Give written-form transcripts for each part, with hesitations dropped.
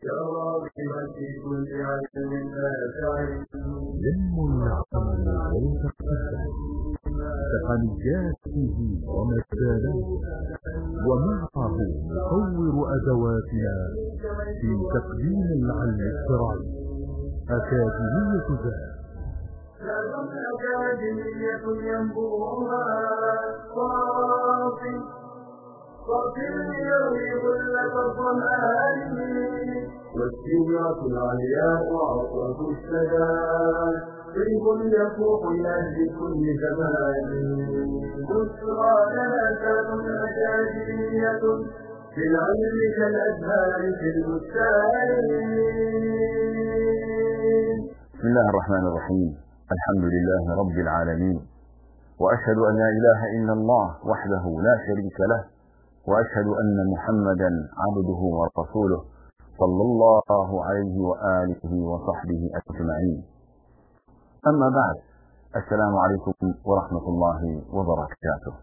يا راغبا في كل علم نافع ينمو العقل ويتقدم تقنياته ومجالاته، ومعه نطور أدواتنا في تقديم العلم الشرعي. أكاديمية ذهب أكاديمية ينبوها صافي يروي ظلة الظمآن، والسيرة العلياء عطرة السداد طيب يفوح لأهل كل زمان. بشرى لنا أكاديمية في العلم كالأزهار في البستان. بسم الله الرحمن الرحيم. الحمد لله رب العالمين، وأشهد أن لا إله إلا الله وحده لا شريك له، وأشهد أن محمدا عبده ورسوله صلى الله عليه وآله وصحبه أجمعين. أما بعد، السلام عليكم ورحمة الله وبركاته.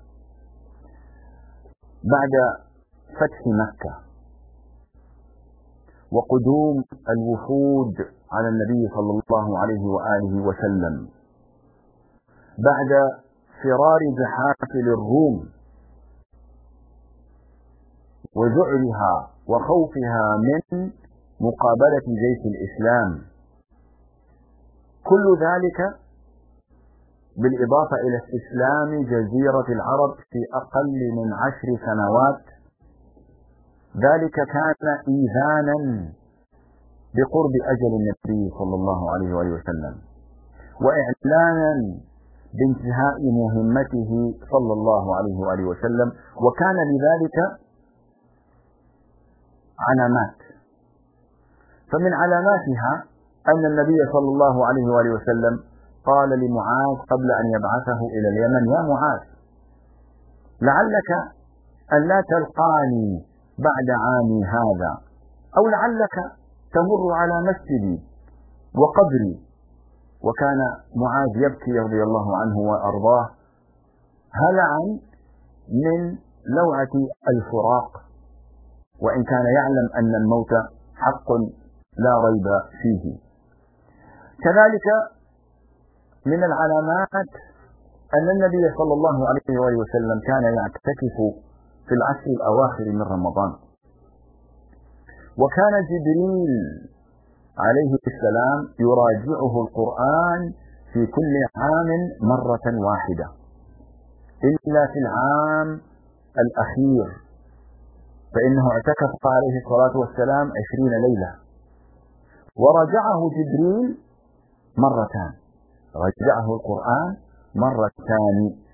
بعد فتح مكة وقدوم الوفود على النبي صلى الله عليه وآله وسلم، بعد فرار جحافل الروم وذعرها وخوفها من مقابلة جيش الإسلام، كل ذلك بالإضافة إلى استسلام جزيرة العرب في أقل من 10 سنوات، ذلك كان إيذانا بقرب أجل النبي صلى الله عليه وآله وسلم، وإعلانا بانتهاء مهمته صلى الله عليه وآله وسلم. وكان لذلك علامات، فمن علاماتها أن النبي صلى الله عليه وآله وسلم قال لمعاذ قبل أن يبعثه إلى اليمن: يا معاذ، لعلك أن لا تلقاني بعد عامي هذا، أو لعلك تمر على مسجدي وقبري. وكان معاذ يبكي رضي الله عنه وأرضاه هلعا من لوعة الفراق، وإن كان يعلم أن الموت حق لا ريب فيه. كذلك من العلامات أن النبي صلى الله عليه وسلم كان يعتكف في العشر الأواخر من رمضان، وكان جبريل عليه السلام يراجعه القرآن في كل عام مرة واحدة، إلا في العام الأخير فإنه اعتكف عليه الصلاة والسلام 20 ليلة، ورجعه جبريل مرتان، رجعه القرآن مرتان.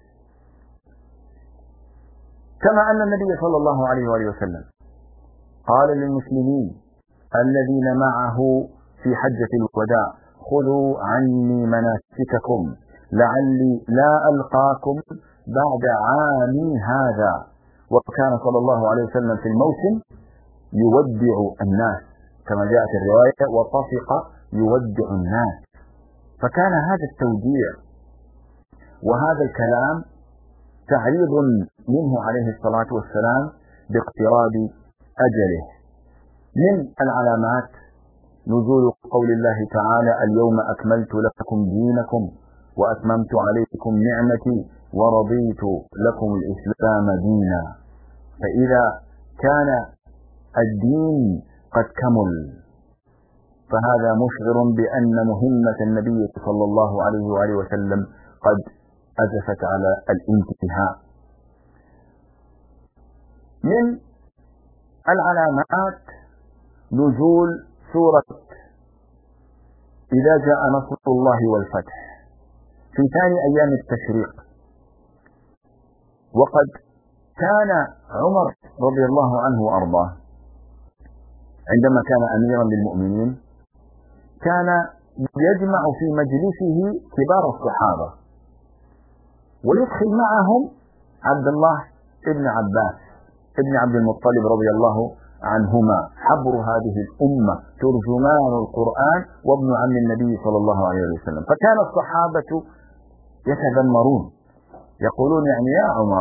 كما أن النبي صلى الله عليه وآله وسلم قال للمسلمين الذين معه في حجة الوداع: خذوا عني مناسككم لعلي لا ألقاكم بعد عامي هذا. وكان صلى الله عليه وسلم في الموسم يودع الناس كما جاءت الرواية: وطفق يودع الناس. فكان هذا التوديع وهذا الكلام تعريض منه عليه الصلاة والسلام باقتراب أجله. من العلامات نزول قول الله تعالى: اليوم أكملت لكم دينكم وأتممت عليكم نعمتي ورضيت لكم الإسلام دينا. فإذا كان الدين قد كمل فهذا مشعر بأن مهمة النبي صلى الله عليه وآله وسلم قد أزفت على الانتهاء. من العلامات نزول سورة إذا جاء نصر الله والفتح في ثاني أيام التشريق. وقد كان عمر رضي الله عنه وأرضاه عندما كان أميرا للمؤمنين كان يجمع في مجلسه كبار الصحابة ويدخل معهم عبد الله ابن عباس ابن عبد المطلب رضي الله عنهما، حبر هذه الأمة، ترجمان القرآن وابن عم النبي صلى الله عليه وسلم. فكان الصحابة يتذمرون يقولون: يعني يا عمر،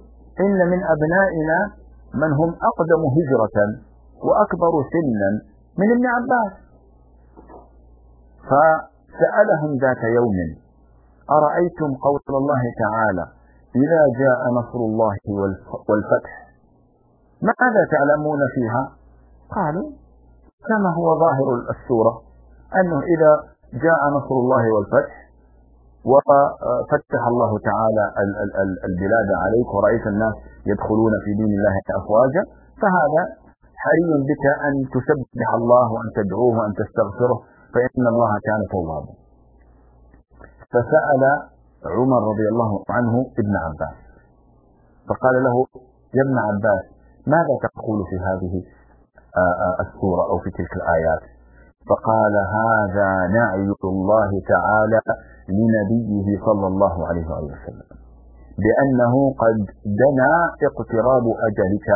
إن من أبنائنا من هم أقدم هجرة وأكبر سنا من ابن عباس. فسألهم ذات يوم: أرأيتم قول الله تعالى: إذا جاء نصر الله والفتح، ماذا تعلمون فيها؟ قالوا: كما هو ظاهر السورة، أنه إذا جاء نصر الله والفتح وفتح الله تعالى البلاد عليك ورأيت الناس يدخلون في دين الله أفواجا، فهذا حري بك أن تسبح الله وأن تدعوه وأن تستغفره، فإن الله كان توابا. فسأل عمر رضي الله عنه ابن عباس فقال له: يا ابن عباس، ماذا تقول في هذه السورة أو في تلك الآيات؟ فقال: هذا نعي الله تعالى لنبيه صلى الله عليه وسلم بأنه قد دنا اقتراب أجلك،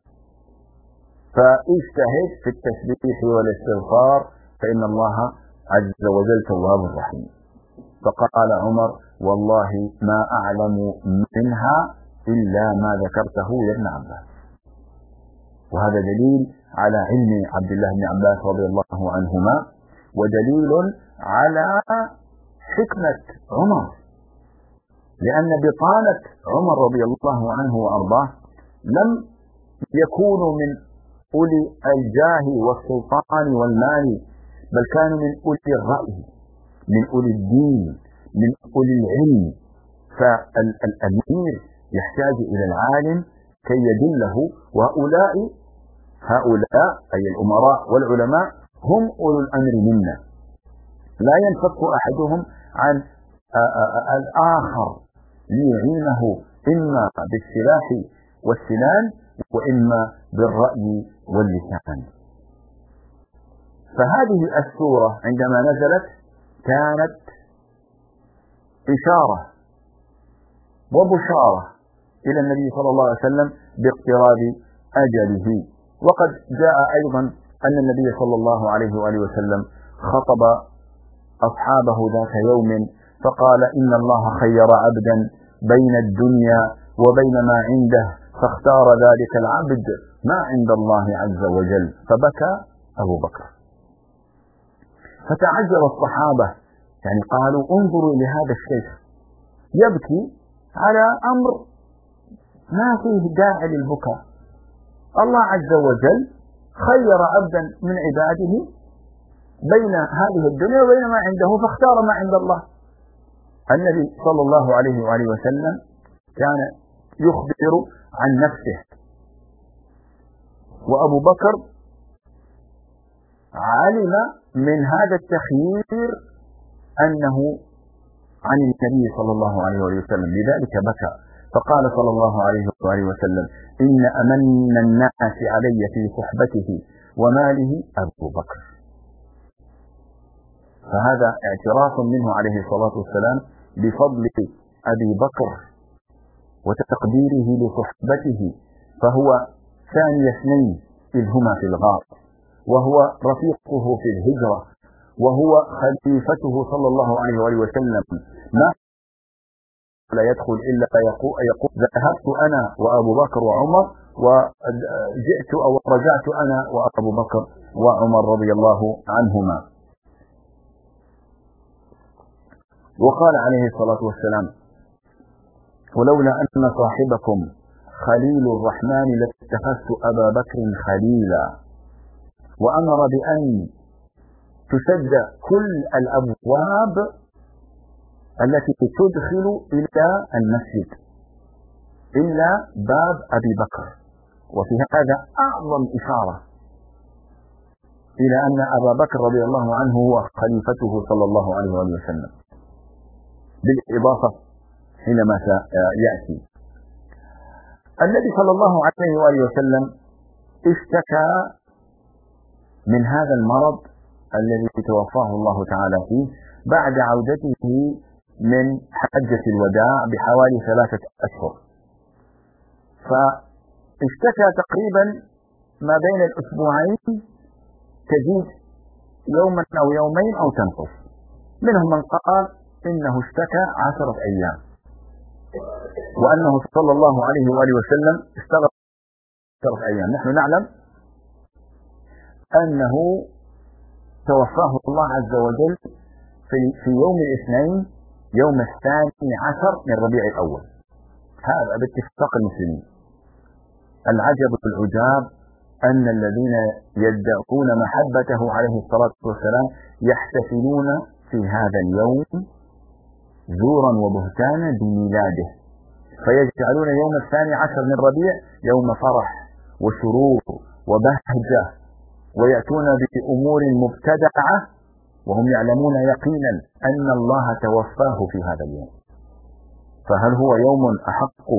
فاجتهد في التسبيح والاستغفار فإن الله عز وجل تواب رحيم. فقال عمر: والله ما أعلم منها إلا ما ذكرته يا ابن عباس. وهذا دليل على علم عبد الله بن عباس رضي الله عنهما، ودليل على حكمة عمر، لأن بطانة عمر رضي الله عنه وأرضاه لم يكونوا من أولي الجاه والسلطان والمال، بل كانوا من أولي الرأي، من أولي الدين، من أولي العلم. فالأمير يحتاج إلى العالم كي يدله، وهؤلاء أي الأمراء والعلماء هم أولو الأمر منا، لا ينفك أحدهم عن الآخر ليعينه إما بالسلاح والسنان وإما بالرأي واللسان. فهذه السورة عندما نزلت كانت إشارة وبشارة إلى النبي صلى الله عليه وسلم باقتراب أجله. وقد جاء أيضا أن النبي صلى الله عليه وآله وسلم خطب أصحابه ذات يوم فقال: إن الله خير عبدا بين الدنيا وبين ما عنده، فاختار ذلك العبد ما عند الله عز وجل، فبكى أبو بكر. فتعجب الصحابة، يعني قالوا: انظروا لهذا الشيخ يبكي على أمر ما فيه داعي للبكاء. الله عز وجل خير عبدا من عباده بين هذه الدنيا وبين ما عنده، فاختار ما عند الله. النبي صلى الله عليه وآله وسلم كان يخبر عن نفسه، وأبو بكر علم من هذا التخيير أنه عن النبي صلى الله عليه وآله وسلم، لذلك بكى. فقال صلى الله عليه وآله وسلم: إن أمن الناس علي في صحبته وماله أبو بكر. فهذا اعتراف منه عليه الصلاة والسلام بفضل أبي بكر وتقديره لصحبته، فهو ثاني اثنين إذ هما في الغار، وهو رفيقه في الهجرة، وهو خليفته صلى الله عليه وآله وسلم. ما لا يدخل إلا يقول: ذهبت أنا وأبو بكر وعمر، وجئت أو رجعت أنا وأبو بكر وعمر رضي الله عنهما. وقال عليه الصلاة والسلام: ولولا أن صاحبكم خليل الرحمن لاتخذت أبا بكر خليلا. وأمر بأن تسد كل الأبواب التي تدخل إلى المسجد إلا باب أبي بكر. وفي هذا أعظم إشارة إلى أن أبا بكر رضي الله عنه هو خليفته صلى الله عليه وسلم، بالإضافة حينما يأتي النبي صلى الله عليه وآله وسلم اشتكى من هذا المرض الذي توفاه الله تعالى فيه بعد عودته من حجة الوداع بحوالي 3 أشهر. فاشتكى تقريبا ما بين الأسبوعين، تزيد يوما أو يومين أو تنقص. منهم من قال إنه اشتكى 10 أيام، وأنه صلى الله عليه وآله وسلم استغرق 10 أيام. نحن نعلم أنه توفاه الله عز وجل في يوم الاثنين يوم 12 من ربيع الأول، هذا باتفاق المسلمين. العجب العجاب أن الذين يدعون محبته عليه الصلاة والسلام يحتفلون في هذا اليوم زورا وبهتانا بميلاده، فيجعلون يوم 12 من ربيع يوم فرح وسرور وبهجة، ويأتون بأمور مبتدعة وهم يعلمون يقينا أن الله توفاه في هذا اليوم. فهل هو يوم أحق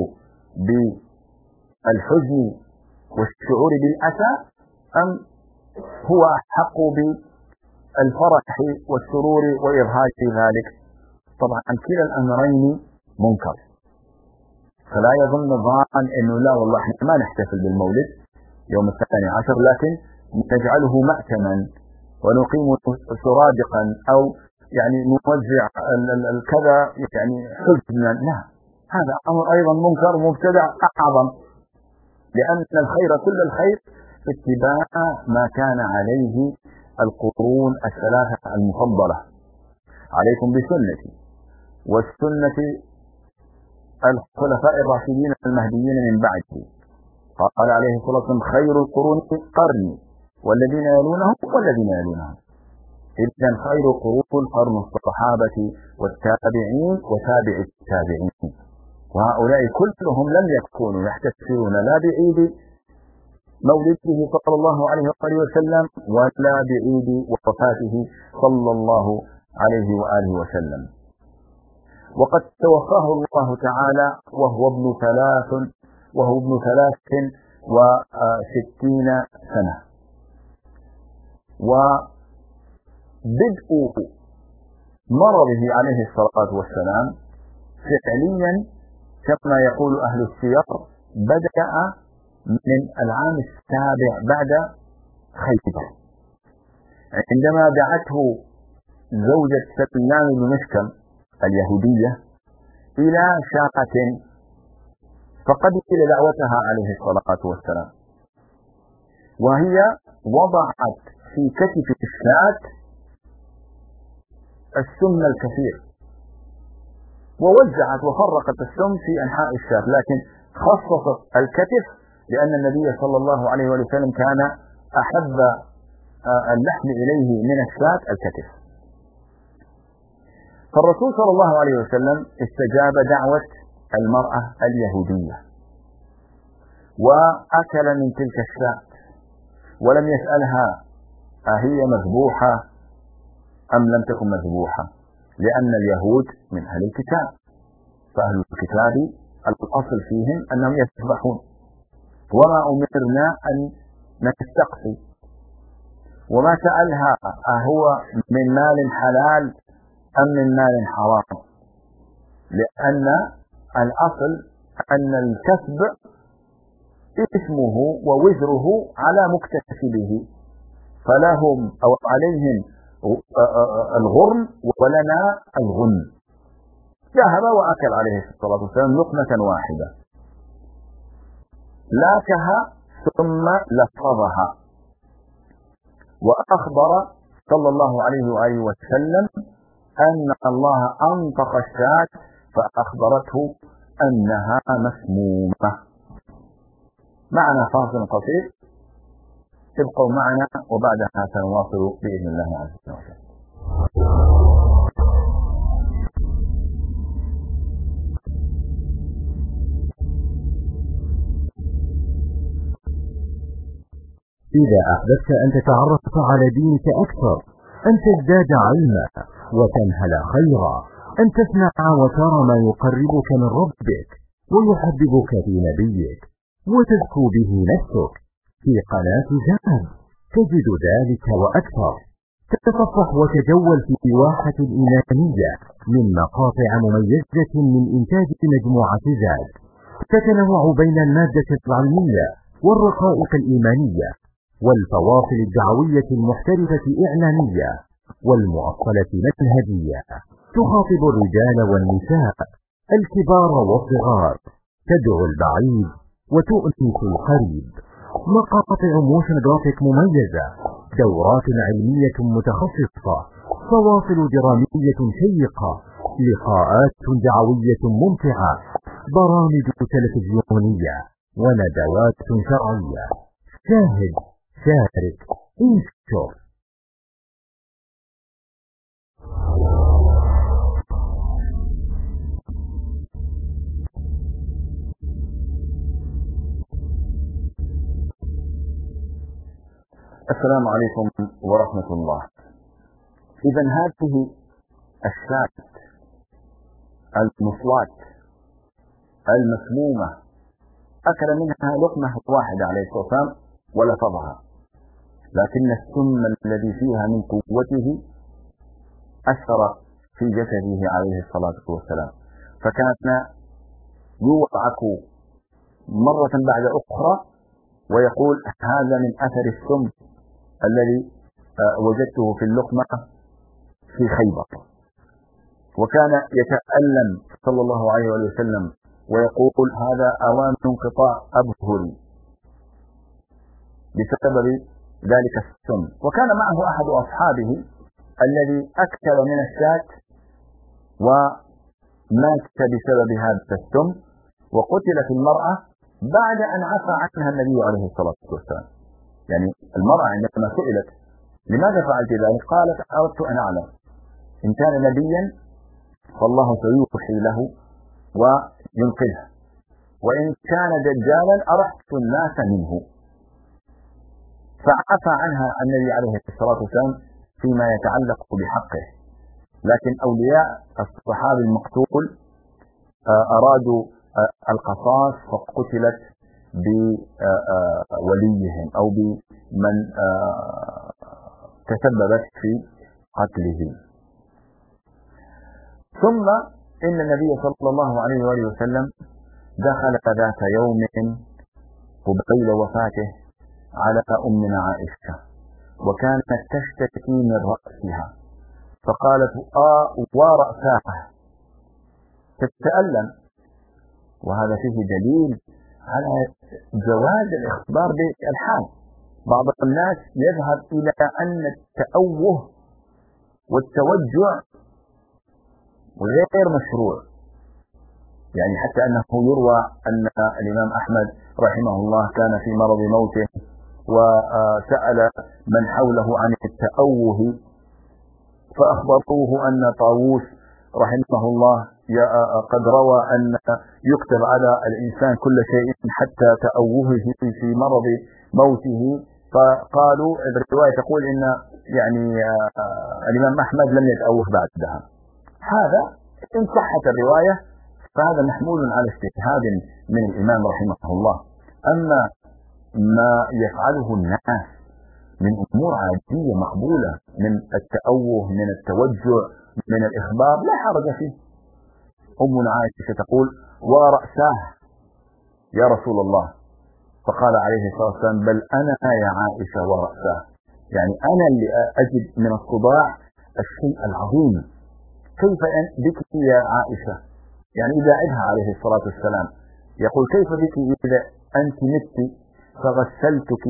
بالحزن والشعور بالأسى، أم هو أحق بالفرح والسرور وإظهار ذلك؟ طبعا كلا الأمرين منكر، فلا يظن الظان أنه لا والله احنا ما نحتفل بالمولد يوم 12، لكن نجعله مأتما ونقيم سرادقا أو يعني نوزع الكذا يعني حزنا. لا، هذا أمر أيضا منكر ومبتدع أعظم، لأن الخير كل الخير في اتباع ما كان عليه القرون الثلاثة المفضلة. عليكم بسنتي والسنة الخلفاء الراشدين المهديين من بعدي. قال عليه الصلاة والسلام: خير القرون قرني والذين يلونهم والذين يلونهم. إذا خير القرون قرن الصحابة والتابعين وتابع التابعين، وهؤلاء كلهم لم يكونوا يحتفلون لا بعيد مولده صلى الله عليه وسلم ولا بعيد وفاته صلى الله عليه وآله وسلم. وقد توفاه الله تعالى وهو ابن 63 سنة. وبدء مرضه عليه الصلاة والسلام فعليا كما يقول أهل السير بدأ من العام 7 بعد خيبر، عندما دعته زوجة سليمان بن مشكم اليهودية إلى شاقة فقبل دعوتها عليه الصلاة والسلام، وهي وضعت في كتف الشاة السم الكثير ووزعت وفرقت السم في أنحاء الشاة، لكن خصصت الكتف لأن النبي صلى الله عليه وسلم كان أحب اللحم إليه من الشاة الكتف. فالرسول صلى الله عليه وسلم استجاب دعوة المرأة اليهودية وأكل من تلك الشاة، ولم يسألها أهي مذبوحة أم لم تكن مذبوحة، لأن اليهود من أهل الكتاب، فأهل الكتاب الأصل فيهم أنهم يذبحون، وما أمرنا أن نستقصي. وما سألها أهو من مال حلال أم من مال حرام، لأن الأصل أن الكسب اسمه ووزره على مكتسبه، فلهم أو عليهم الغرم ولنا الغنم. ذهب وأكل عليه الصلاة والسلام لقمة واحدة، لاكها ثم لفظها، وأخبر صلى الله عليه وآله وسلم أن الله أنطق الشاة فأخبرته أنها مسمومة. معنا فاصل قصير، ابقوا معنا وبعدها سنواصل بإذن الله عز وجل. إذا أحببت أن تتعرف على دينك أكثر، أن تزداد علما وتنهل خيرا، أن تسمع وترى ما يقربك من ربك ويحببك في نبيك وتزكو به نفسك، في قناة زاد تجد ذلك وأكثر. تتصفح وتجول في واحة إيمانية من مقاطع مميزة من إنتاج مجموعة زاد، تتنوع بين المادة العلمية والرقائق الإيمانية والفواصل الدعوية المحترفة إعلامية والمؤصلة منهجية، تخاطب الرجال والنساء، الكبار والصغار، تدعو البعيد وتؤنس القريب. مقاطع موشن جرافيك مميزة دورات علمية متخصصة، فواصل درامية شيقة، لقاءات دعوية ممتعة، برامج تلفزيونية، وندوات شرعية. شاهد، شارك، انشر. السلام عليكم ورحمة الله. إذا هذه الشاة المصلاة المسمومة أكل منها لقمة واحدة عليه الصلاة والسلام ولفظها، لكن السم الذي فيها من قوته أثر في جسده عليه الصلاة والسلام، فكان يوعك مرة بعد أخرى ويقول هذا من أثر السم الذي وجدته في اللقمة في خيبر. وكان يتألم صلى الله عليه وسلم ويقول هذا أوان انقطاع أبهري بسبب ذلك السم. وكان معه أحد أصحابه الذي أكل من الشاة ومات بسبب هذا السم، وقتلت المرأة بعد أن عفى عنها النبي عليه الصلاة والسلام. يعني المرأة عندما سئلت لماذا فعلت ذلك قالت أردت أن أعلم إن كان نبيا فالله سيوحي له وينقذه، وإن كان دجالا أرحت الناس منه. فعفى عنها النبي عليه الصلاة والسلام فيما يتعلق بحقه. لكن أولياء الصحابي المقتول أرادوا القصاص فقتلت بوليهم أو بمن تسببت في قتله. ثم إن النبي صلى الله عليه وآله وسلم دخل ذات يوم قبيل وفاته على أمنا عائشة، وكانت تشتكي من رأسها، فقالت ورأسها تتألم. وهذا فيه دليل على جواز الإخبار بالحال. بعض الناس يذهب إلى أن التأوه والتوجع غير مشروع، يعني حتى أنه يروى أن الإمام أحمد رحمه الله كان في مرض موته وسأل من حوله عن التأوه فأخبروه أن طاووس رحمه الله قد روى أن يكتب على الإنسان كل شيء حتى تأوهه في مرض موته. فقالوا الرواية تقول إن يعني الإمام أحمد لم يتأوه بعدها. هذا إن صحت الرواية فهذا محمول على اجتهاد من الإمام رحمه الله. أما ما يفعله الناس من أمور عادية مقبولة من التأوه من التوجع من الإخبار لا حرج فيه. أمنا عائشة تقول ورأساه يا رسول الله، فقال عليه الصلاة والسلام بل أنا يا عائشة ورأساه، يعني أنا اللي أجد من الصداع الشيء العظيم، كيف بك يا عائشة؟ يعني إذا عدها عليه الصلاة والسلام يقول كيف بك إذا أنت مت فغسلتك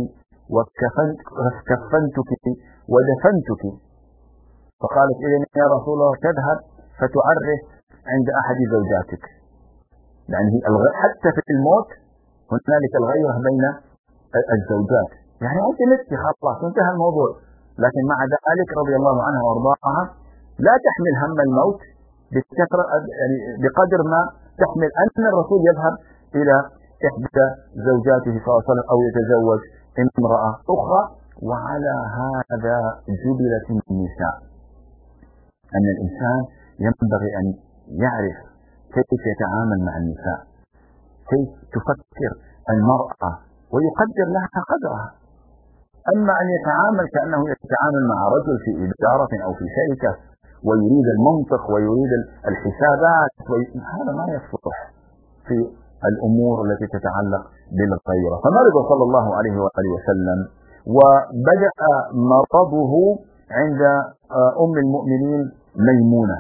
وكفنتك ودفنتك. فقالت إذن يا رسول الله تذهب فتعرف عند أحد زوجاتك، يعني حتى في الموت هنالك الغيرة بين الزوجات، يعني أنت مت خلاص انتهى الموضوع. لكن مع ذلك رضي الله عنها وارضاها لا تحمل هم الموت يعني بقدر ما تحمل أن الرسول يذهب إلى إحدى زوجاته صلى الله عليه وسلم أو يتزوج امرأة أخرى. وعلى هذا جبلت النساء، أن الإنسان ينبغي أن يعرف كيف يتعامل مع النساء، كيف تفكر المرأة ويقدر لها قدرها. أما أن يتعامل كأنه يتعامل مع رجل في إدارة أو في شركة ويريد المنطق ويريد الحسابات هذا ما يصلح في الأمور التي تتعلق بالغيرة. فمرض صلى الله عليه وآله وسلم وبدأ مرضه عند أم المؤمنين ميمونة،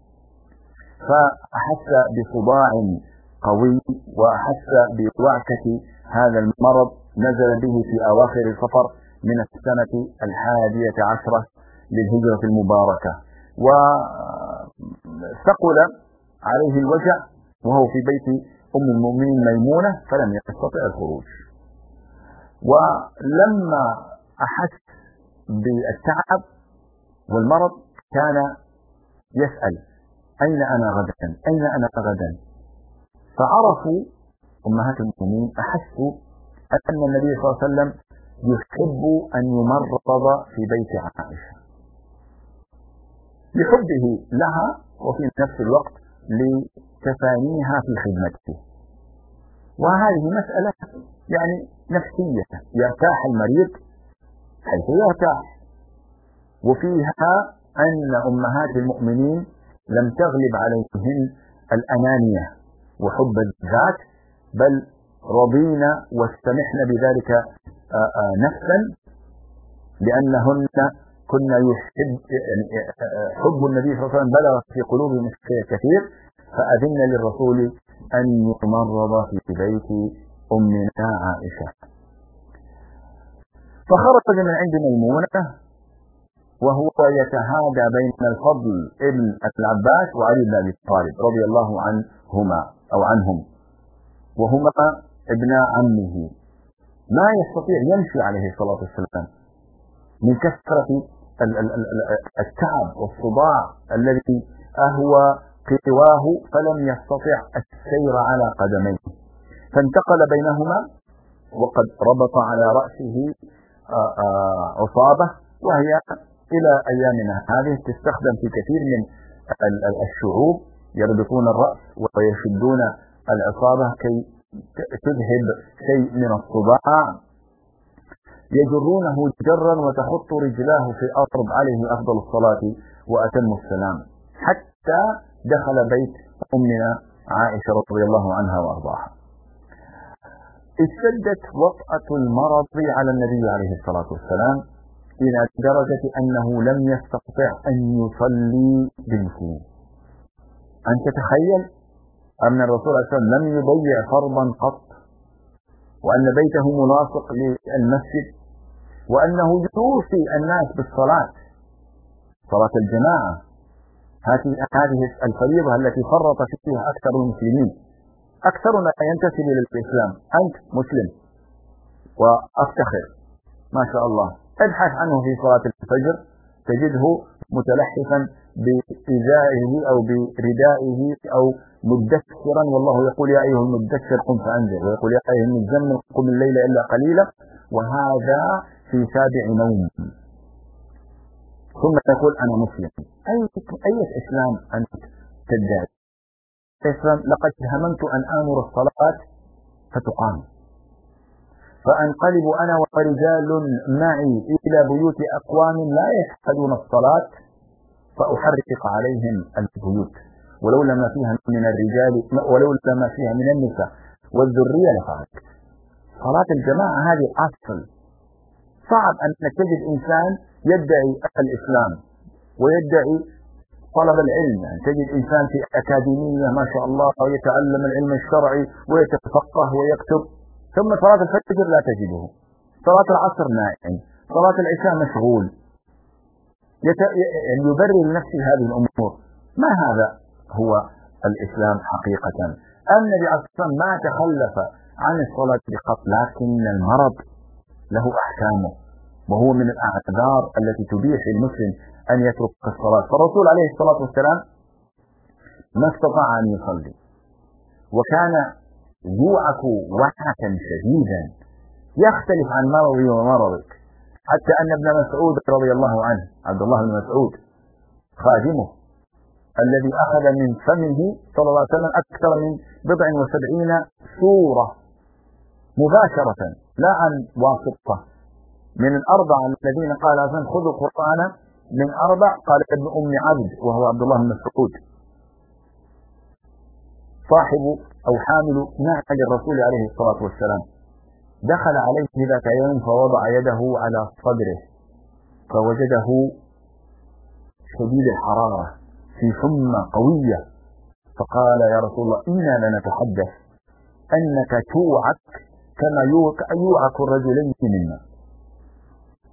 فأحس بصداع قوي وأحس بوعكة هذا المرض، نزل به في أواخر السفر من السنة 11 للهجرة المباركة، وثقل عليه الوجع وهو في بيت أم المؤمنين ميمونة فلم يستطع الخروج. ولما أحس بالتعب والمرض كان يسأل أين أنا غدا، أين أنا غدا؟ فعرفوا أمهات المؤمنين، أحسوا أن النبي صلى الله عليه وسلم يحب أن يمرض في بيت عائشة لحبه لها وفي نفس الوقت لتفانيها في خدمته. وهذه مسألة يعني نفسية، يرتاح المريض حيث يرتاح. وفيها أن أمهات المؤمنين لم تغلب عليهن الأنانية وحب الذات، بل رضينا واستمحن بذلك نفسا، لأنهن كنا حب النبي صلى الله عليه وسلم بلغ في قلوبهم كثير، فأذن للرسول أن يمرض في بيت أمنا عائشة. فخرج من عند ميمونة وهو يتهادى بين الفضل ابن العباس وعلي بن أبي طالب رضي الله عنهما أو عنهم، وهما ابن عمه. ما يستطيع يمشي عليه الصلاة والسلام من كثرة التعب والصداع الذي أهوى قواه، فلم يستطع السير على قدميه، فانتقل بينهما وقد ربط على رأسه عصابة، وهي إلى أيامنا هذه تستخدم في كثير من الشعوب، يربطون الرأس ويشدون العصابة كي تذهب شيء من الصداع، يجرونه جرا وتخط رجلاه في الأرض عليه أفضل الصلاة وأتم السلام، حتى دخل بيت أمنا عائشة رضي الله عنها وأرضاها. اشتدت وطأة المرض على النبي عليه الصلاة والسلام إلى درجة أنه لم يستطع أن يصلي بالمسلمين. أن تتخيل أن الرسول صلى الله عليه وسلم لم يضيع فرضا قط، وأن بيته ملاصق للمسجد، وأنه يوصي الناس بالصلاة، صلاة الجماعة، هذه الفريضة التي فرط فيها أكثر المسلمين. أكثرنا ينتسب إلى الإسلام، أنت مسلم وأفتخر ما شاء الله، ابحث عنه في صلاة الفجر تجده متلحفا بإزائه أو بردائه أو مدثرا، والله يقول يا أيها المدثر قم فأنذر، ويقول يا أيها المزمل قم الليل إلا قليلا، وهذا في سابع نوم، ثم يقول أنا مسلم. أي إسلام أنت تدعي؟ إسلام لقد هممت أن آمر الصلاة فتقام، فأنقلب أنا ورجال معي إلى بيوت أقوام لا يشهدون الصلاة فأحرق عليهم البيوت، ولولا ما فيها من الرجال ولولا ما فيها من النساء والذرية لفعلت. صلاة الجماعة هذه أصل. صعب أن تجد إنسان يدعي الإسلام ويدعي طلب العلم، يعني تجد إنسان في أكاديمية ما شاء الله ويتعلم العلم الشرعي ويتفقه ويكتب، ثم صلاة الفجر لا تجده، صلاة العصر نائم، صلاة العشاء مشغول، يبرر لنفسه هذه الأمور. ما هذا هو الإسلام حقيقة. النبي عليه الصلاة والسلام ما تخلف عن الصلاة قط، لكن المرض له أحكامه، وهو من الأعذار التي تبيح للمسلم أن يترك الصلاة. فالرسول عليه الصلاة والسلام ما استطاع أن يصلي، وكان يوعك وعكا شديدا يختلف عن مرضي ومرضك، حتى أن ابن مسعود رضي الله عنه، عبد الله بن مسعود خادمه الذي أخذ من فمه صلى الله عليه وسلم أكثر من 70 سورة مباشرة لا عن واسطة، من الأربعة الذين قال خذوا القرآن من 4 قال ابن أم عبد وهو عبد الله بن مسعود صاحب أو حامل نعل الرسول عليه الصلاة والسلام. دخل عليه ذات يوم فوضع يده على صدره فوجده شديد الحرارة في حمى قوية، فقال يا رسول الله إنا لنتحدث أنك توعك كما يوعك الرجلين منا.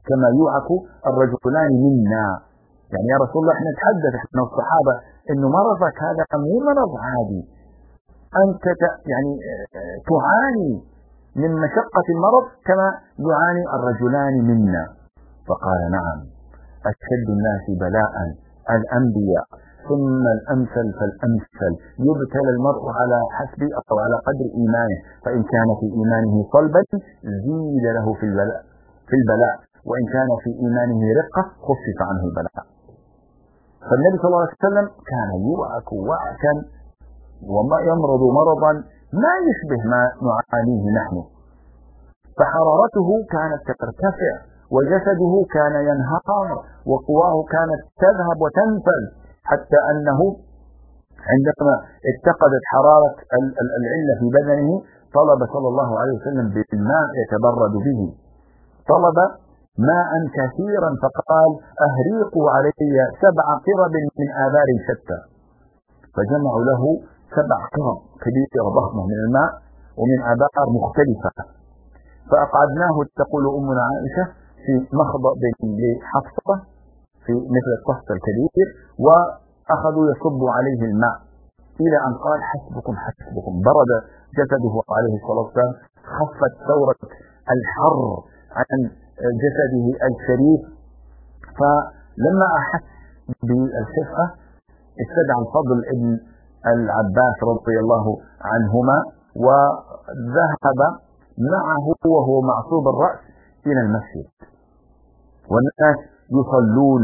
كما يوعك الرجلان منا. يعني يا رسول الله احنا نتحدث احنا الصحابة انه مرضك هذا مو مرض عادي، انت يعني تعاني من مشقة المرض كما يعاني الرجلان منا. فقال نعم، أشد الناس بلاء الأنبياء ثم الأمثل فالأمثل، يبتلى المرء على حسب أو على قدر إيمانه، فإن كان في إيمانه صلبا زيد له في البلاء وإن كان في إيمانه رقة خفف عنه البلاء. فالنبي صلى الله عليه وسلم كان يوعك وعكا وما يمرض مرضا ما يشبه ما نعانيه نحن، فحرارته كانت ترتفع وجسده كان ينهار وقواه كانت تذهب وتنفذ، حتى أنه عندما اتقدت حرارة العلة في بدنه طلب صلى الله عليه وسلم بالماء يتبرد به، طلب ماء كثيرا فقال أهريقوا علي 7 قرب من آبار شتى، فجمعوا له 7 قرب كبيرة ضخمة من الماء ومن آبار مختلفة، فأقعدناه تقول أمنا عائشة في مخضب لحفصة في مثل الطست الكبير، وأخذوا يصبوا عليه الماء إلى أن قال حسبكم حسبكم، برد جسده عليه الصلاة والسلام، خفت ثورة الحر عن جسده الشريف. فلما أحس بالخفة استدعى الفضل ابن العباس رضي الله عنهما وذهب معه وهو معصوب الرأس إلى المسجد والناس يصلون،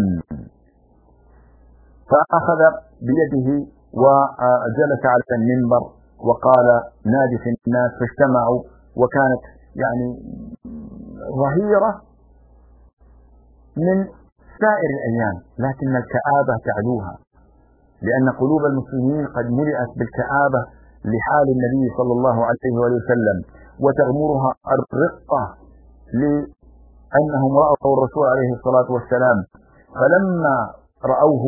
فأخذ بيده وجلس على المنبر وقال نادي في الناس، فاجتمعوا وكانت يعني ظهيرة من سائر الأيام، لكن الكآبة تعلوها، لأن قلوب المسلمين قد ملئت بالكآبة لحال النبي صلى الله عليه وسلم، وتغمرها الرقة لأنهم رأوا الرسول عليه الصلاة والسلام، فلما رأوه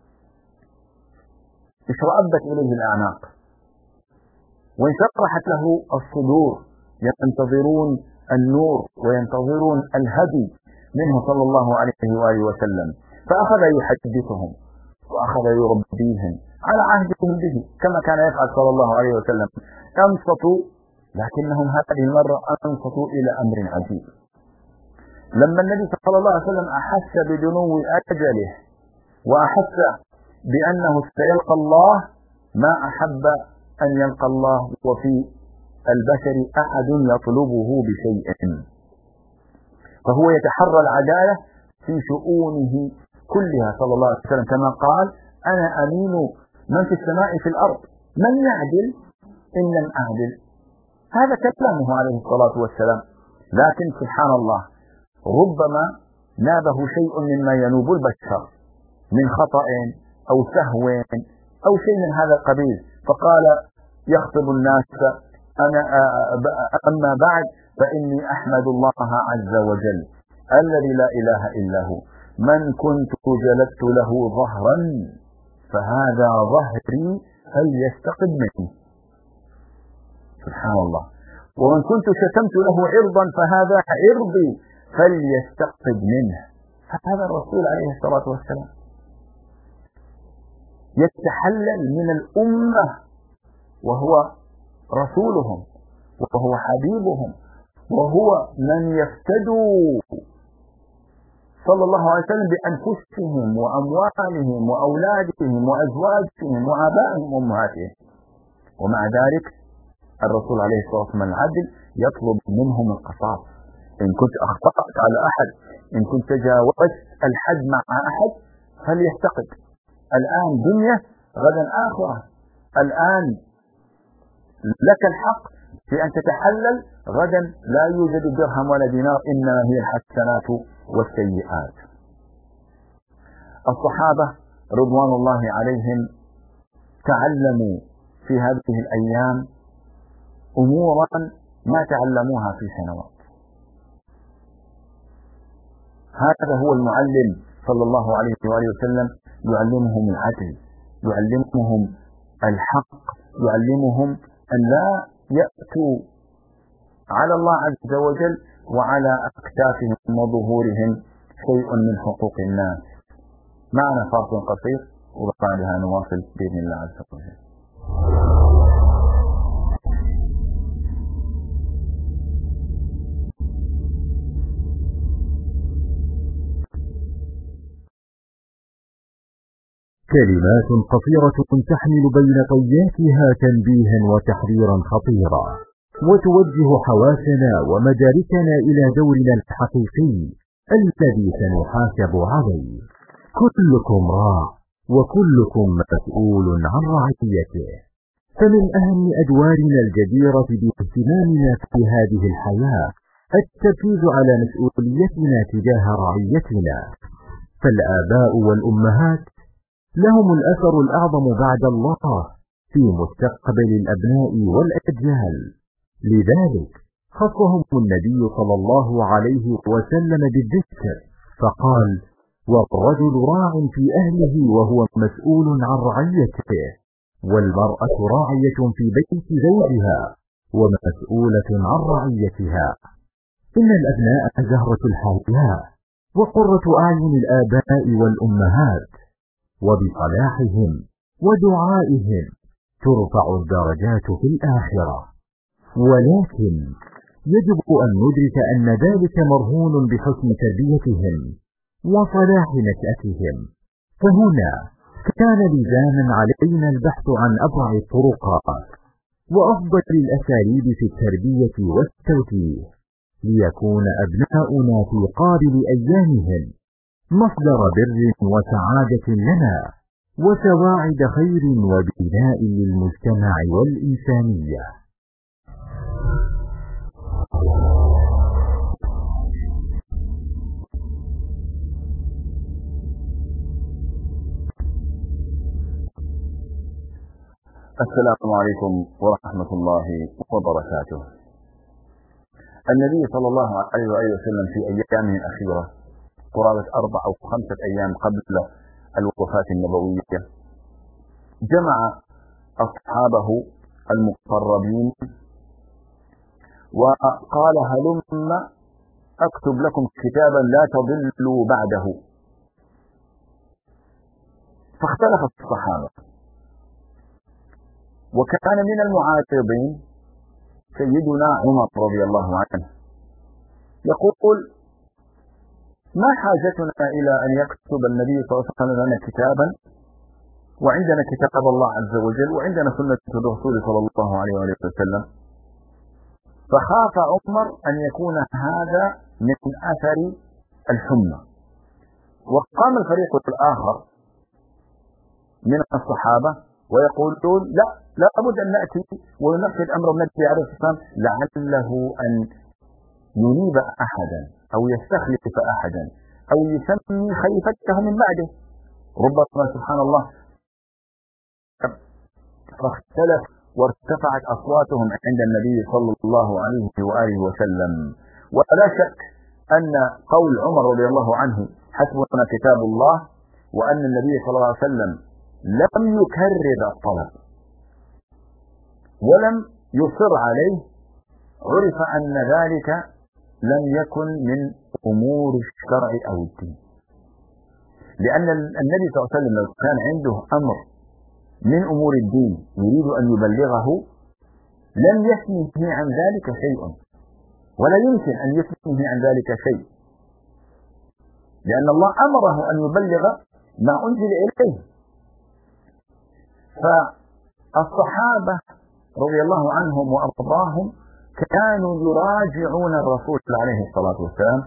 اشرأبت إليه الأعناق وانشرحت له الصدور، ينتظرون النور وينتظرون الهدي منه صلى الله عليه وآله وسلم، فأخذ يحدثهم وأخذ يربيهم على عهدهم به كما كان يفعل صلى الله عليه وسلم. أنصتوا، لكنهم هذه المرة أنصتوا إلى أمر عجيب. لما النبي صلى الله عليه وسلم أحس بدنو أجله وأحس بأنه سيلقى الله، ما أحب أن يلقى الله وفي البشر أحد يطلبه بشيء، فهو يتحرى العدالة في شؤونه كلها صلى الله عليه وسلم، كما قال أنا أمين من في السماء في الأرض من يعدل إن لم أعدل، هذا كلامه عليه الصلاة والسلام. لكن سبحان الله ربما نابه شيء مما ينوب البشر من خطأ أو سهو أو شيء من هذا القبيل، فقال يخطب الناس أما بعد فإني أحمد الله عز وجل الذي لا إله إلا هو، من كنت جلدت له ظهرا فهذا ظهري فليستقد منه، سبحان الله، ومن كنت شتمت له عرضا فهذا عرضي فليستقد منه. هذا الرسول عليه الصلاة والسلام يتحلل من الأمة وهو رسولهم وهو حبيبهم وهو من يفتدوا صلى الله عليه وسلم بأنفسهم وأموالهم وأولادهم وأزواجهم وآبائهم وأمهاتهم، ومع ذلك الرسول عليه الصلاة والسلام العدل يطلب منهم القصاص. إن كنت أخطأت على أحد، إن كنت تجاوزت الحد مع أحد فليستقد، الآن دنيا غدا آخرة، الآن لك الحق في أن تتحلل، غدا لا يوجد درهم ولا دينار، إنما هي الحسنات والسيئات. الصحابة رضوان الله عليهم تعلموا في هذه الأيام أمورا ما تعلموها في سنوات. هذا هو المعلم صلى الله عليه وآله وسلم، يعلمهم العدل، يعلمهم الحق، يعلمهم أن لا يأتوا على الله عز وجل وعلى أكتافهم وظهورهم شيء من حقوق الناس. معنا فاصل قصير وبعدها نواصل بإذن الله عز وجل. كلمات قصيرة تحمل بين طياتها تنبيها وتحذيرا خطيرا، وتوجه حواسنا ومداركنا إلى دورنا الحقيقي الذي سنحاسب عليه. كلكم راع وكلكم مسؤول عن رعيته. فمن أهم أدوارنا الجديرة باهتمامنا في هذه الحياة التركيز على مسؤوليتنا تجاه رعيتنا. فالآباء والأمهات لهم الأثر الأعظم بعد الله في مستقبل الأبناء والأجيال. لذلك خصهم النبي صلى الله عليه وسلم بالذكر فقال: والرجل راع في أهله وهو مسؤول عن رعيته، والمرأة راعية في بيت زوجها ومسؤولة عن رعيتها. إن الأبناء زهرة الحياة وقرة أعين الآباء والأمهات، وبصلاحهم ودعائهم ترفع الدرجات في الآخرة. ولكن يجب أن ندرك أن ذلك مرهون بحسن تربيتهم وصلاح نشأتهم. فهنا كان لزاما علينا البحث عن أبرع الطرقات وأفضل الأساليب في التربية والتوجيه، ليكون أبناؤنا في قابل أيامهم مصدر بر وسعادة لنا وسواعد خير وبناء للمجتمع والإنسانية. السلام عليكم ورحمة الله وبركاته. النبي صلى الله عليه وسلم في أيامه الأخيرة قرابة 4 أو 5 أيام قبل الوفاة النبوية جمع أصحابه المقربين وقال: هلم أكتب لكم كتابا لا تضلوا بعده. فاختلف الصحابة، وكان من المعارضين سيدنا عمر رضي الله عنه يقول: ما حاجتنا إلى أن يكتب النبي صلى الله عليه وسلم كتابا وعندنا كتاب الله عز وجل وعندنا سنة الرسول صلى الله عليه وسلم. فخاف عمر أن يكون هذا من أثر الحمى. وقام الفريق الآخر من الصحابة ويقولون: لا بد أن نأتي وننفذ أمر النبي عليه الصلاة والسلام، لعله أن ينيب أحدا أو يستخلف أحدا أو يسمي خليفته من بعده، ربما سبحان الله. فاختلف وارتفعت أصواتهم عند النبي صلى الله عليه وآله وسلم. ولا شك أن قول عمر رضي الله عنه حسبنا كتاب الله، وأن النبي صلى الله عليه وسلم لم يكرر الطلب ولم يصر عليه، عرف أن ذلك لم يكن من أمور الشرع أو الدين. لأن النبي صلى الله عليه وسلم لو كان عنده أمر من أمور الدين يريد أن يبلغه لم يثنه عن ذلك شيء، ولا يمكن أن يثنه عن ذلك شيء، لأن الله أمره أن يبلغ ما أنزل إليه. فالصحابة رضي الله عنهم وأرضاهم كانوا يراجعون الرسول عليه الصلاة والسلام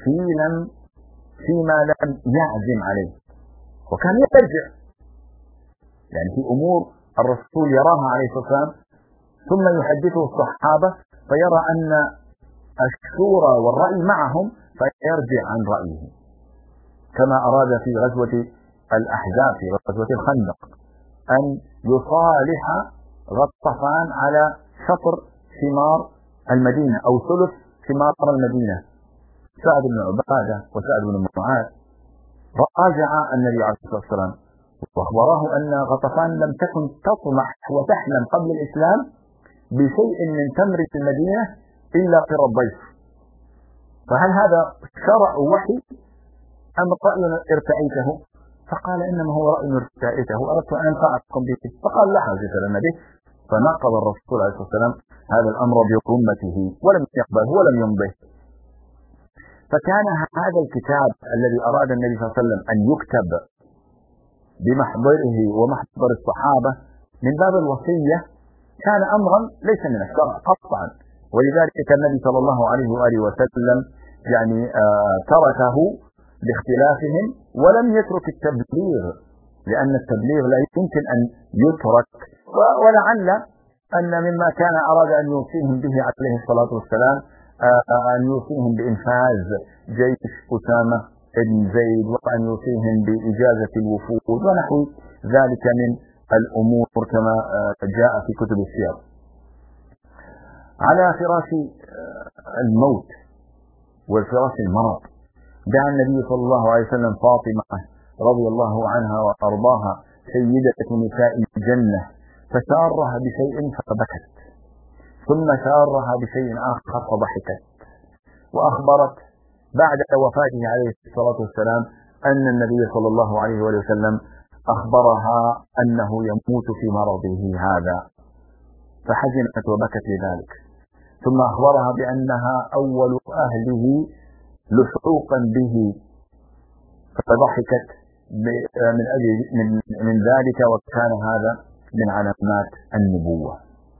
فيما لم يعزم عليه، وكان يرجع يعني في أمور الرسول يراها عليه الصلاة والسلام ثم يحدثه الصحابة فيرى أن الشورى والرأي معهم فيرجع عن رأيه، كما أراد في غزوة الأحزاب في غزوة الخندق أن يصالح غطفان على شطر ثمار المدينة أو ثلث ثمار المدينة. سعد بن عبادة وسعد بن معاذ راجع النبي عليه الصلاة والسلام وأخبره أن غطفان لم تكن تطمح وتحلم قبل الإسلام بشيء من تمر المدينة إلا قرى الضيف، فهل هذا شرع وحي أم رأي ارتأيته؟ فقال إنما هو رأي ارتأيته، أردت أن أنفعكم به. فقال لا حاجة لنا به. فنقض الرسول عليه الصلاة والسلام هذا الأمر برمته ولم يقبله ولم يمضه. فكان هذا الكتاب الذي أراد النبي صلى الله عليه وسلم أن يكتب بمحضره ومحضر الصحابة من باب الوصية كان أمرا ليس من الشرع قطعا، ولذلك النبي صلى الله عليه وآله وسلم يعني تركه باختلافهم ولم يترك التبليغ، لأن التبليغ لا يمكن أن يترك. ولعل أن مما كان أراد أن يوصيهم به عليه الصلاة والسلام أن يوصيهم بإنفاذ جيش أسامة بن زيد، وأن يوصيهم بإجازة الوفود ونحو ذلك من الأمور كما جاء في كتب السير. على فراش الموت والفراش المرض دعا النبي صلى الله عليه وسلم فاطمة رضي الله عنها وأرضاها سيدة نساء الجنة فسارها بشيء فبكت، ثم سارها بشيء آخر فضحكت، وأخبرت بعد وفاته عليه الصلاة والسلام أن النبي صلى الله عليه وسلم أخبرها أنه يموت في مرضه هذا، فحزنت وبكت لذلك. ثم أخبرها بأنها أول أهله لحوقا به، فضحكت من أجل من ذلك، وكان هذا من علامات النبوة.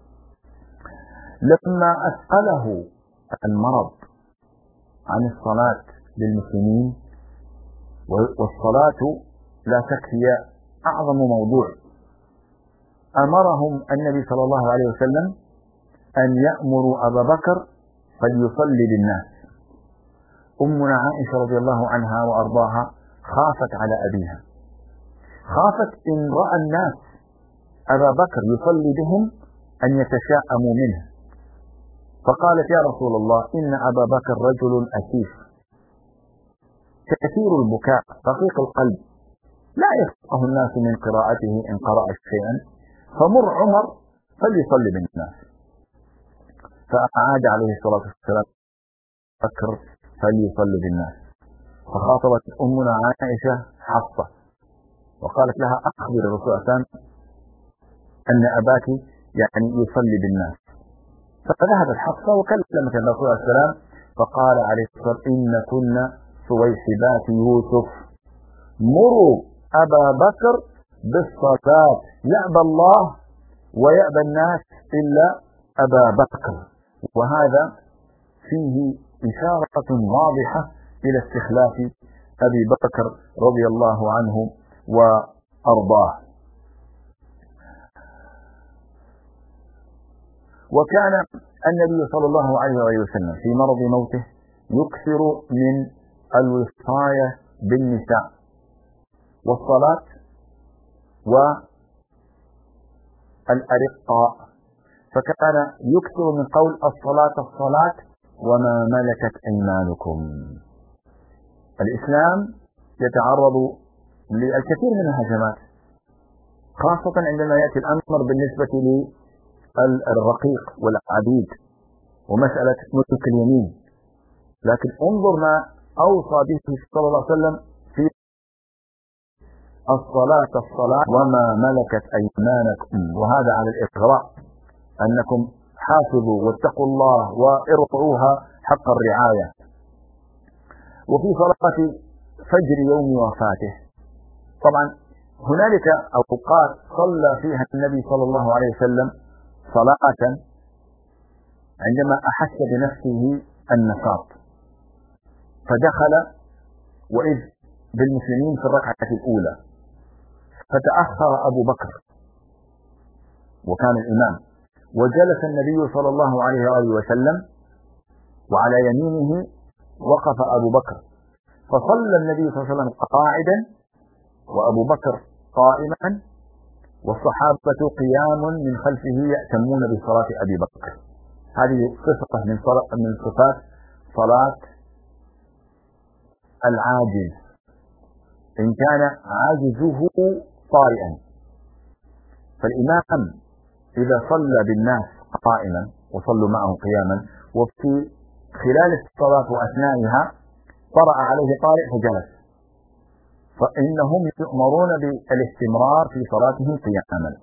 لما أثقله المرض عن الصلاة للمسلمين، والصلاة لا شك هي أعظم موضوع، أمرهم النبي صلى الله عليه وسلم أن يأمروا أبا بكر فليصلي بالناس. أمنا عائشة رضي الله عنها وأرضاها خافت على أبيها، خافت إن رأى الناس أبا بكر يصلي بهم أن يتشاءموا منه، فقالت يا رسول الله إن أبا بكر رجل أسيف كثير البكاء رقيق القلب، لا يفقه الناس من قراءته إن قرأ شيئا، فمر عمر فليصلي بالناس. فأعاد عليه الصلاة والسلام بكر فليصلي بالناس. فخاطبت أمنا عائشة حفصة وقالت لها أخبر الرسول صلى الله عليه وسلم أن أباك يعني يصلي بالناس. فذهبت حفصة وكلمت الرسول صلى الله عليه وسلم فقال عليه الصلاة والسلام إن كنا صويحبات يوسف مروا أبا بكر بالصلاة يأبى الله ويأبى الناس إلا أبا بكر. وهذا فيه إشارة واضحة إلى استخلاف أبي بكر رضي الله عنه وأرضاه. وكان النبي صلى الله عليه وسلم في مرض موته يكثر من الوصاية بالنساء والصلاة والأرقاء، فكان يكثر من قول الصلاة وما ملكت أيمانكم. الإسلام يتعرض للكثير من الهجمات، خاصة عندما يأتي الأمر بالنسبة للرقيق والعبيد ومسألة ملك اليمين. لكن انظر ما أوصى به صلى الله عليه وسلم في الصلاة وما ملكت أيمانكم، وهذا على الإقراء أنكم حافظوا واتقوا الله وارعوها حق الرعاية. وفي صلاة فجر يوم وفاته طبعا هنالك أوقات صلى فيها النبي صلى الله عليه وسلم صلاة عندما أحس بنفسه النشاط، فدخل وإذ بالمسلمين في الركعة الأولى، فتأخر أبو بكر وكان الإمام، وجلس النبي صلى الله عليه وآله وسلم وعلى يمينه وقف أبو بكر، فصلى النبي صلى الله عليه وسلم قاعدا وأبو بكر قائما والصحابة قيام من خلفه يأتمون بصلاة أبي بكر. هذه صفة من صفات صلاة العاجز إن كان عاجزه طارئا. فالإمام إذا صلى بالناس قائما وصلوا معه قياما وفي خلال الصلاة وأثنائها طرأ عليه طارئ فجلس، فإنهم يؤمرون بالاستمرار في صلاتهم قياما،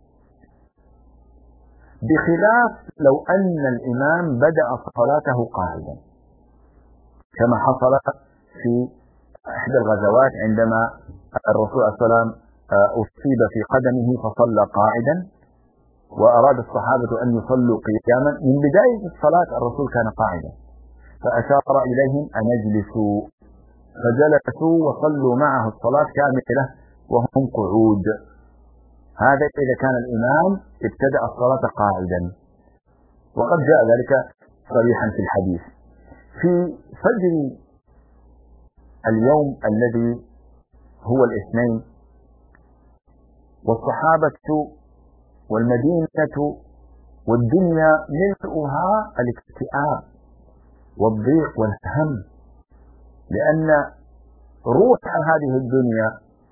بخلاف لو أن الإمام بدأ صلاته قاعدا، كما حصل في إحدى الغزوات عندما الرسول عليه الصلاة والسلام أصيب في قدمه فصلى قاعدا، وأراد الصحابة أن يصلوا قياما. من بداية الصلاة الرسول كان قاعدا، فأشار إليهم أن يجلسوا، فجلسوا وصلوا معه الصلاة كاملة وهم قعود. هذا إذا كان الإمام ابتدأ الصلاة قاعدا، وقد جاء ذلك صريحا في الحديث. في فجر اليوم الذي هو الاثنين، والصحابة والمدينة والدنيا ملؤها الاكتئاب والضيق والهم، لأن روح هذه الدنيا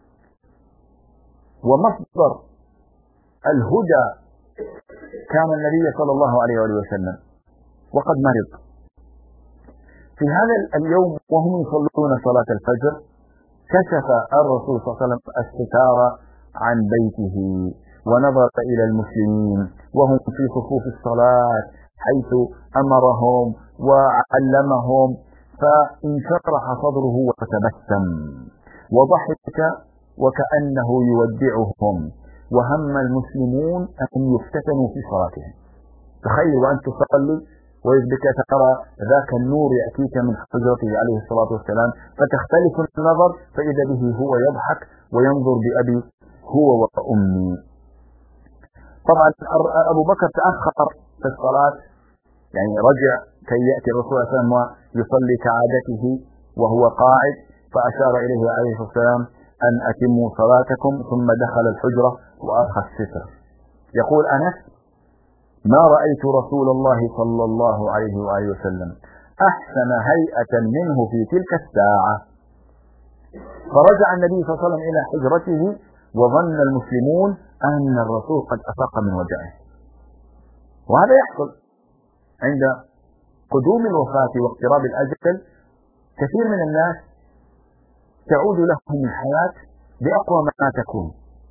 ومصدر الهدى كان النبي صلى الله عليه وآله وسلم، وقد مرض. في هذا اليوم وهم يصلون صلاة الفجر كشف الرسول صلى الله عليه وسلم الستار عن بيته، ونظر إلى المسلمين وهم في صفوف الصلاة حيث أمرهم وعلمهم، فانشرح صدره وتبسم وضحك وكأنه يودعهم، وهم المسلمون أن يفتتنوا في صلاتهم. تخيل وأنت تصلي ويجبك ترى ذاك النور يأتيك من حجرته عليه الصلاة والسلام، فتختلف النظر فإذا به هو يضحك وينظر بأبي هو وأمي. طبعا أبو بكر تأخر في الصلاة، يعني رجع كي يأتي الرسول صلى الله عليه وسلم ويصلي كعادته وهو قاعد، فأشار إليه عليه الصلاة والسلام أن أتموا صلاتكم، ثم دخل الحجرة وأرخى الستر. يقول أنس: ما رأيت رسول الله صلى الله عليه وآله وسلم أحسن هيئة منه في تلك الساعة. فرجع النبي صلى الله عليه وسلم إلى حجرته، وظن المسلمون أن الرسول قد أفاق من وجعه. وهذا يحصل عند قدوم الوفاة واقتراب الأجل، كثير من الناس تعود لهم الحياة بأقوى ما تكون،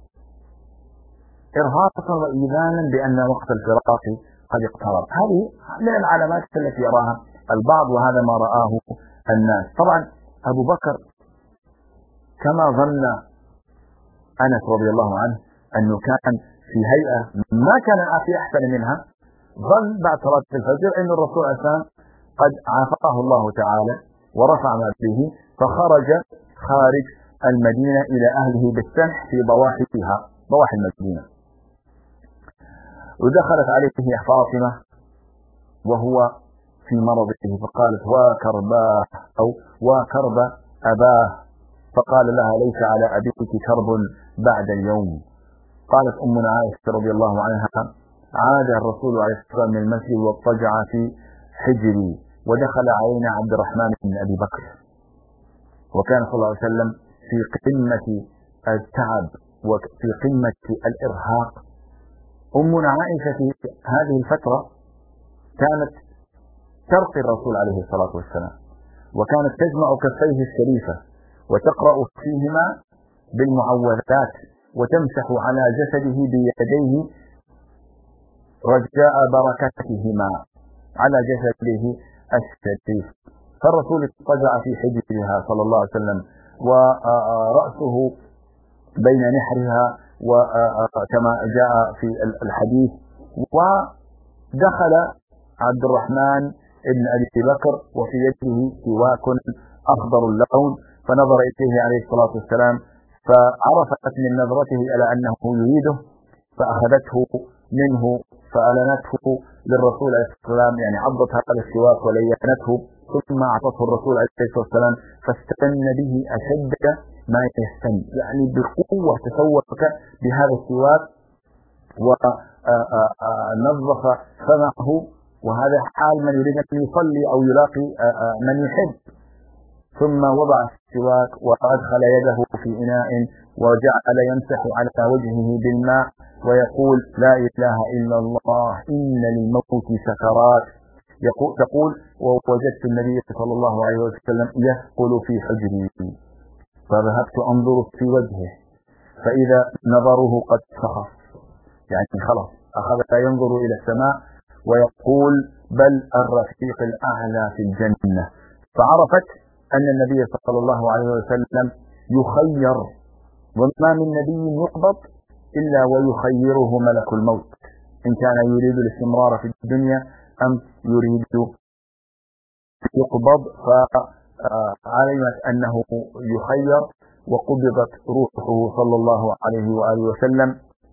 إرهاقا وإيذانا بأن وقت الفراق قد اقترب. هذه من العلامات التي يراها البعض، وهذا ما رآه الناس. طبعا أبو بكر كما ظن أنس رضي الله عنه أنه كان في هيئة ما كان في أحسن منها، ظن بعد صلاة الفجر أن الرسول عليه السلام قد عافاه الله تعالى ورفع ما فيه، فخرج خارج المدينة إلى أهله بالسمح في ضواحي المدينة. ودخلت عليه فاطمة وهو في مرضه، فقالت: وكرباه أو وكرب أباه، فقال لها: ليس على أبيك كرب بعد اليوم. قالت أمنا عائشة رضي الله عنها: عاد الرسول عليه الصلاة والسلام من المسجد واضطجع في حجري، ودخل علينا عبد الرحمن بن أبي بكر، وكان صلى الله عليه وسلم في قمة التعب وفي قمة الإرهاق. أمنا عائشة في هذه الفترة كانت ترقي الرسول عليه الصلاة والسلام، وكانت تجمع كفيه الشريفة وتقرأ فيهما بالمعوذات، وتمسح على جسده بيديه رجاء بركتهما على جسده الشريف. فالرسول اضطجع في حجرها صلى الله عليه وسلم، ورأسه بين نحرها وكما جاء في الحديث. ودخل عبد الرحمن ابن أبي بكر وفي يده سواك أخضر اللون، فنظر إليه عليه الصلاة والسلام، فعرفت من نظرته إلى أنه يريده، فأخذته منه فألنته للرسول عليه الصلاة والسلام، يعني عضت هذا السواك ولينته، ثم أعطته الرسول عليه الصلاة والسلام، فاستن به أشد ما يستن، يعني بقوة تسوق بهذا السواك ونظف فمه. وهذا حال من يريد أن يصلي أو يلاقي من يحب. ثم وضع السواك وأدخل يده في إناء وجعل يمسح على وجهه بالماء ويقول: لا إله إلا الله، إن للموت سكرات، تقول: ووجدت النبي صلى الله عليه وسلم يثقل في حجري، فذهبت أنظر في وجهه فإذا نظره قد سخف، يعني خلاص أخذ ينظر إلى السماء ويقول: بل الرفيق الأعلى في الجنة. فعرفت أن النبي صلى الله عليه وسلم يخير، وما من نبي يقبض إلا ويخيره ملك الموت إن كان يريد الاستمرار في الدنيا أم يريد يقبض. فعلمت أنه يخير، وقبضت روحه صلى الله عليه وآله وسلم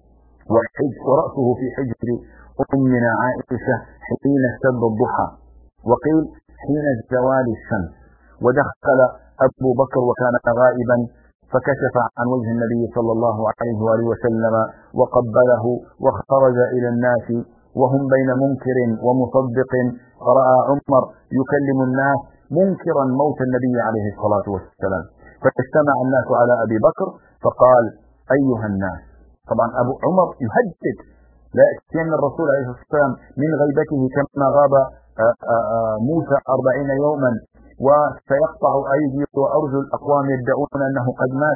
ورأسه في حجر أمنا عائشة حين اشتد الضحى، وقيل حين زوال الشمس. ودخل أبو بكر وكان غائبا، فكشف عن وجه النبي صلى الله عليه وآله وسلم وقبله، وخرج إلى الناس وهم بين منكر ومصدق، فرأى عمر يكلم الناس منكرا موت النبي عليه الصلاة والسلام، فاجتمع الناس على أبي بكر فقال: أيها الناس. طبعا أبو عمر يهدد لا يأتين الرسول عليه الصلاة والسلام من غيبته كما غاب موسى 40 يوما، وسيقطع أيدي وأرجل الأقوام يدعون أنه قد مات.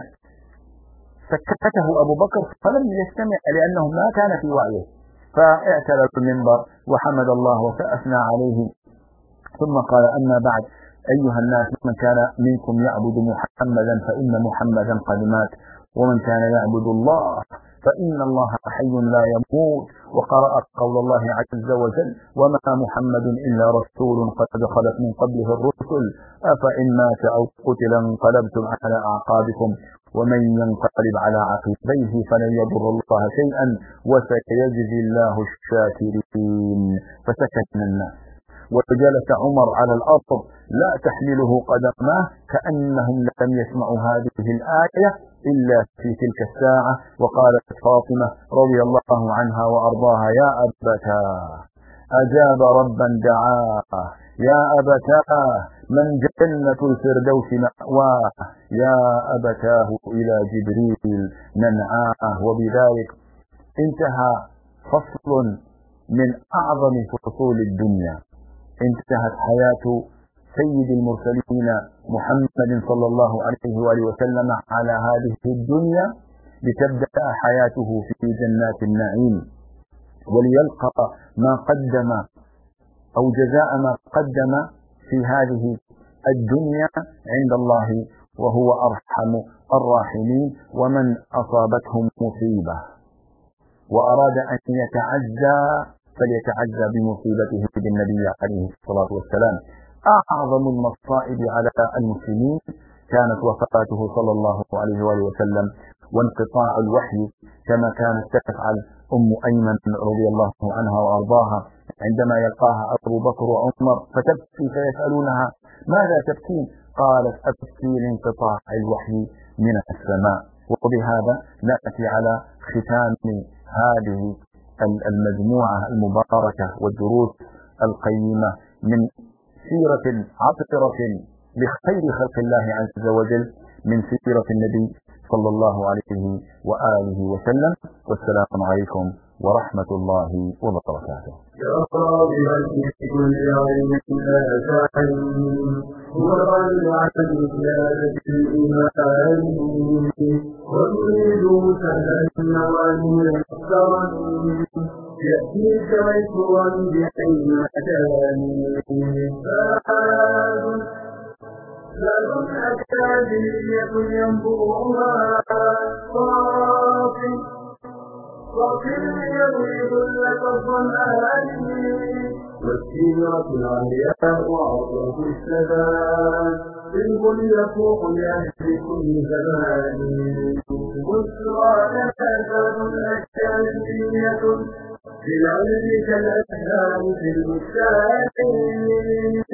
سكته أبو بكر فلم يستمع لأنه ما كان في وعيه، فاعتلى المنبر وحمد الله وأثنى عليه، ثم قال: أما بعد أيها الناس، من كان منكم يعبد محمدا فإن محمدا قد مات، ومن كان يعبد الله فإن الله حي لا يموت. وقرأ قول الله عز وجل: وما محمد إلا رسول قد خلت من قبله الرسل أفإن مات أو قتل انقلبتم على أعقابكم ومن ينقلب على عقبيه فلن يضر الله شيئا وسيجزي الله الشاكرين. فسكت الناس، وجلس عمر على الأرض لا تحمله قدماه، كأنهم لم يسمعوا هذه الآية إلا في تلك الساعة. وقالت فاطمة رضي الله عنها وأرضاها: يا أبتاه، أجاب ربا دعاه، يا أبتاه من جنة الفردوس مأواه، يا أبتاه إلى جبريل ننعاه. وبذلك انتهى فصل من أعظم فصول الدنيا، انتهت حياة سيد المرسلين محمد صلى الله عليه وآله وسلم على هذه الدنيا، لتبدأ حياته في جنات النعيم، وليلقى ما قدم أو جزاء ما قدم في هذه الدنيا عند الله، وهو أرحم الراحمين. ومن أصابته مصيبة وأراد أن يتعزى فليتعزى بمصيبته بالنبي عليه الصلاة والسلام. أعظم المصائب على المسلمين كانت وفاته صلى الله عليه وآله وسلم وانقطاع الوحي، كما كانت تفعل أم أيمن رضي الله عنها وأرضاها عندما يلقاها أبو بكر وعمر فتبكي، فيسألونها: ماذا تبكين؟ قالت: أبكي لانقطاع الوحي من السماء. وبهذا نأتي على ختام هذه المجموعة المباركة والدروس القيمة من سيرة عطرة لخير خلق الله عز وجل، من سيرة النبي صلى الله عليه وآله وسلم. والسلام عليكم ورحمة الله وبركاته. يا راغبا في كل علم لا تعلم، وارغب عن زيادة الإيمان، وتريد سهلا وميسرا يأتيك ميسورا بأي مكان. باب أكاديمية ينبوها صافي يضيء لك الظمآن، والسيرة العلياء وعطرة الثبات علم يفوق لأهل كل زمان. بشرى لك باب أكاديمية بالعلم كالأسهام في البستان.